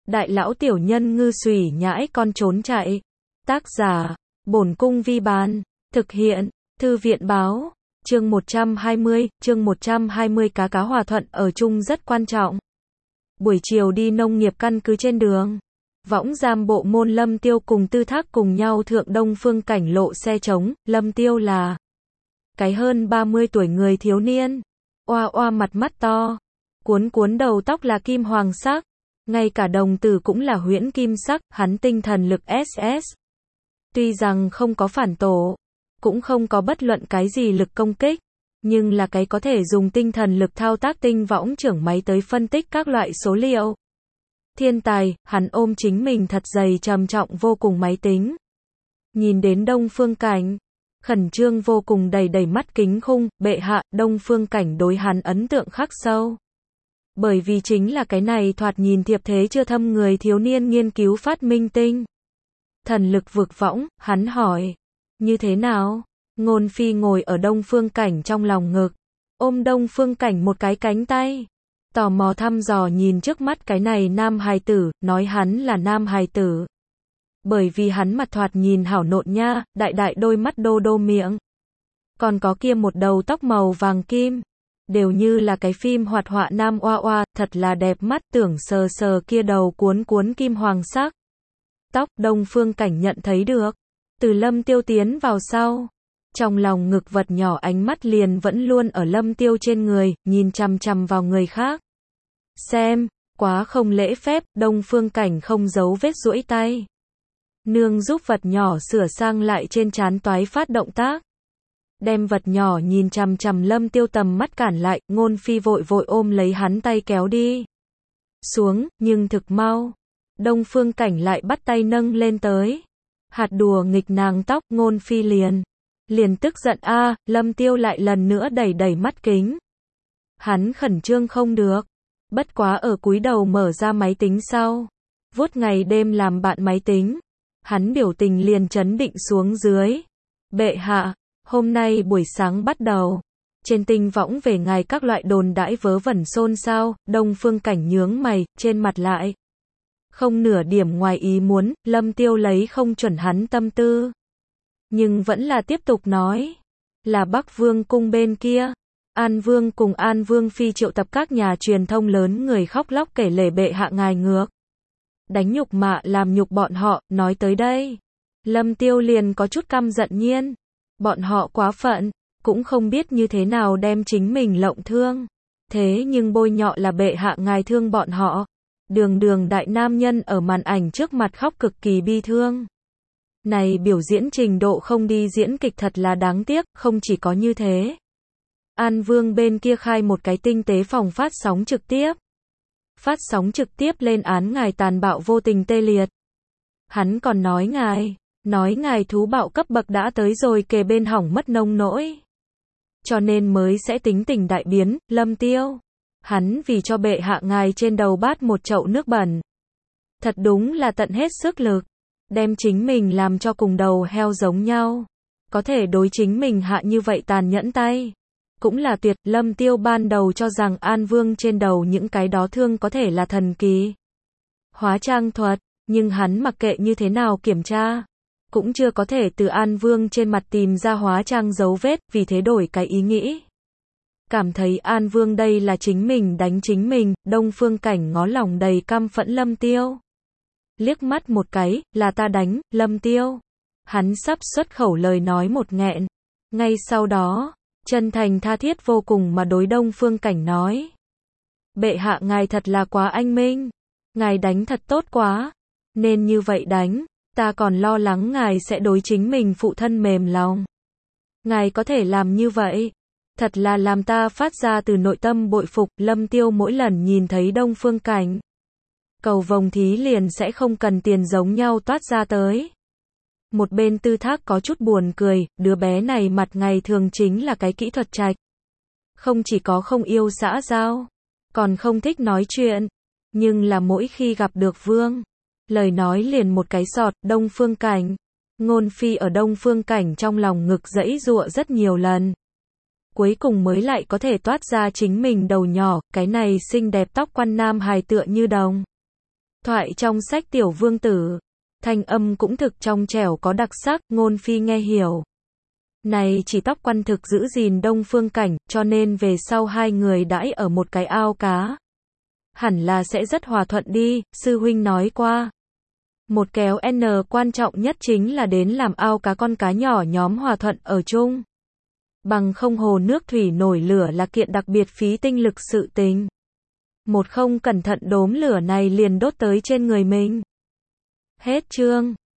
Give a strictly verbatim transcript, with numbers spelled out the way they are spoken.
đại lão tiểu nhân ngư xùy nhãi con trốn chạy. Tác giả, Bổn Cung Vi Bán. Thực hiện, Thư viện Báo. Chương một trăm hai mươi, chương một trăm hai mươi cá cá hòa thuận ở chung rất quan trọng. Buổi chiều đi nông nghiệp căn cứ trên đường. Võng giam bộ môn Lâm Tiêu cùng Tư Thác cùng nhau thượng Đông Phương Cảnh lộ xe trống. Lâm Tiêu là cái hơn ba mươi tuổi người thiếu niên. Oa oa mặt mắt to. Cuốn cuốn đầu tóc là kim hoàng sắc. Ngay cả đồng tử cũng là huyễn kim sắc. Hắn tinh thần lực ét ét. Tuy rằng không có phản tổ, cũng không có bất luận cái gì lực công kích, nhưng là cái có thể dùng tinh thần lực thao tác tinh võng trưởng máy tới phân tích các loại số liệu. Thiên tài, hắn ôm chính mình thật dày trầm trọng vô cùng máy tính. Nhìn đến Đông Phương Cảnh, khẩn trương vô cùng đầy đầy mắt kính khung, bệ hạ, Đông Phương Cảnh đối hắn ấn tượng khắc sâu. Bởi vì chính là cái này thoạt nhìn thiệp thế chưa thâm người thiếu niên nghiên cứu phát minh tinh thần lực vực võng, hắn hỏi. Như thế nào? Ngôn Phi ngồi ở Đông Phương Cảnh trong lòng ngực, ôm Đông Phương Cảnh một cái cánh tay, tò mò thăm dò nhìn trước mắt cái này nam hài tử, nói hắn là nam hài tử. Bởi vì hắn mặt thoạt nhìn hảo nộn nha, đại đại đôi mắt đô đô miệng. Còn có kia một đầu tóc màu vàng kim, đều như là cái phim hoạt họa nam oa oa, thật là đẹp mắt, tưởng sờ sờ kia đầu cuốn cuốn kim hoàng sắc. Tóc, Đông Phương Cảnh nhận thấy được. Từ Lâm Tiêu tiến vào sau, trong lòng ngực vật nhỏ ánh mắt liền vẫn luôn ở Lâm Tiêu trên người, nhìn chằm chằm vào người khác. Xem, quá không lễ phép, Đông Phương Cảnh không giấu vết duỗi tay. Nương giúp vật nhỏ sửa sang lại trên trán toái phát động tác. Đem vật nhỏ nhìn chằm chằm Lâm Tiêu tầm mắt cản lại, Ngôn Phi vội vội ôm lấy hắn tay kéo đi xuống, nhưng thực mau. Đông Phương Cảnh lại bắt tay nâng lên tới. Hạt đùa nghịch nàng tóc, Ngôn Phi liền. Liền tức giận a, Lâm Tiêu lại lần nữa đẩy đẩy mắt kính. Hắn khẩn trương không được. Bất quá ở cúi đầu mở ra máy tính sau. Vuốt ngày đêm làm bạn máy tính. Hắn biểu tình liền chấn định xuống dưới. Bệ hạ, hôm nay buổi sáng bắt đầu. Trên tinh võng về ngài các loại đồn đãi vớ vẩn xôn xao, Đông Phương Cảnh nhướng mày, trên mặt lại. Không nửa điểm ngoài ý muốn, Lâm Tiêu lấy không chuẩn hắn tâm tư. Nhưng vẫn là tiếp tục nói. Là Bắc Vương cung bên kia. An Vương cùng An Vương Phi triệu tập các nhà truyền thông lớn người khóc lóc kể lể bệ hạ ngài ngược. Đánh nhục mạ làm nhục bọn họ, nói tới đây. Lâm Tiêu liền có chút căm giận nhiên. Bọn họ quá phận, cũng không biết như thế nào đem chính mình lộng thương. Thế nhưng bôi nhọ là bệ hạ ngài thương bọn họ. Đường đường đại nam nhân ở màn ảnh trước mặt khóc cực kỳ bi thương. Này biểu diễn trình độ không đi diễn kịch thật là đáng tiếc, không chỉ có như thế. An Vương bên kia khai một cái tinh tế phòng phát sóng trực tiếp. Phát sóng trực tiếp lên án ngài tàn bạo vô tình tê liệt. Hắn còn nói ngài, nói ngài thú bạo cấp bậc đã tới rồi kề bên hỏng mất nông nỗi. Cho nên mới sẽ tính tình đại biến, Lâm Tiêu. Hắn vì cho bệ hạ ngài trên đầu bát một chậu nước bẩn. Thật đúng là tận hết sức lực. Đem chính mình làm cho cùng đầu heo giống nhau. Có thể đối chính mình hạ như vậy tàn nhẫn tay. Cũng là tuyệt, Lâm Tiêu ban đầu cho rằng An Vương trên đầu những cái đó thương có thể là thần kỳ. Hóa trang thuật, nhưng hắn mặc kệ như thế nào kiểm tra. Cũng chưa có thể từ An Vương trên mặt tìm ra hóa trang dấu vết, vì thế đổi cái ý nghĩ. Cảm thấy An Vương đây là chính mình đánh chính mình, Đông Phương Cảnh ngó lòng đầy căm phẫn Lâm Tiêu. Liếc mắt một cái, là ta đánh, Lâm Tiêu. Hắn sắp xuất khẩu lời nói một nghẹn. Ngay sau đó, chân thành tha thiết vô cùng mà đối Đông Phương Cảnh nói. Bệ hạ ngài thật là quá anh minh. Ngài đánh thật tốt quá. Nên như vậy đánh, ta còn lo lắng ngài sẽ đối chính mình phụ thân mềm lòng. Ngài có thể làm như vậy. Thật là làm ta phát ra từ nội tâm bội phục. Lâm Tiêu mỗi lần nhìn thấy Đông Phương Cảnh, cầu vồng thí liền sẽ không cần tiền giống nhau toát ra tới. Một bên Tư Thác có chút buồn cười, đứa bé này mặt ngày thường chính là cái kỹ thuật trạch. Không chỉ có không yêu xã giao, còn không thích nói chuyện. Nhưng là mỗi khi gặp được Vương, lời nói liền một cái sọt, Đông Phương Cảnh. Ngôn Phi ở Đông Phương Cảnh trong lòng ngực giãy giụa rất nhiều lần. Cuối cùng mới lại có thể toát ra chính mình đầu nhỏ, cái này xinh đẹp tóc quan nam hài tựa như đồng. Thoại trong sách Tiểu Vương Tử. Thanh âm cũng thực trong trẻo có đặc sắc, Ngôn Phi nghe hiểu. Này chỉ tóc quan thực giữ gìn Đông Phương Cảnh, cho nên về sau hai người đãi ở một cái ao cá. Hẳn là sẽ rất hòa thuận đi, sư huynh nói qua. Một kéo N quan trọng nhất chính là đến làm ao cá con cá nhỏ nhóm hòa thuận ở chung. Bằng không hồ nước thủy nổi lửa là kiện đặc biệt phí tinh lực sự tình. Một không cẩn thận đốm lửa này liền đốt tới trên người mình. Hết chương.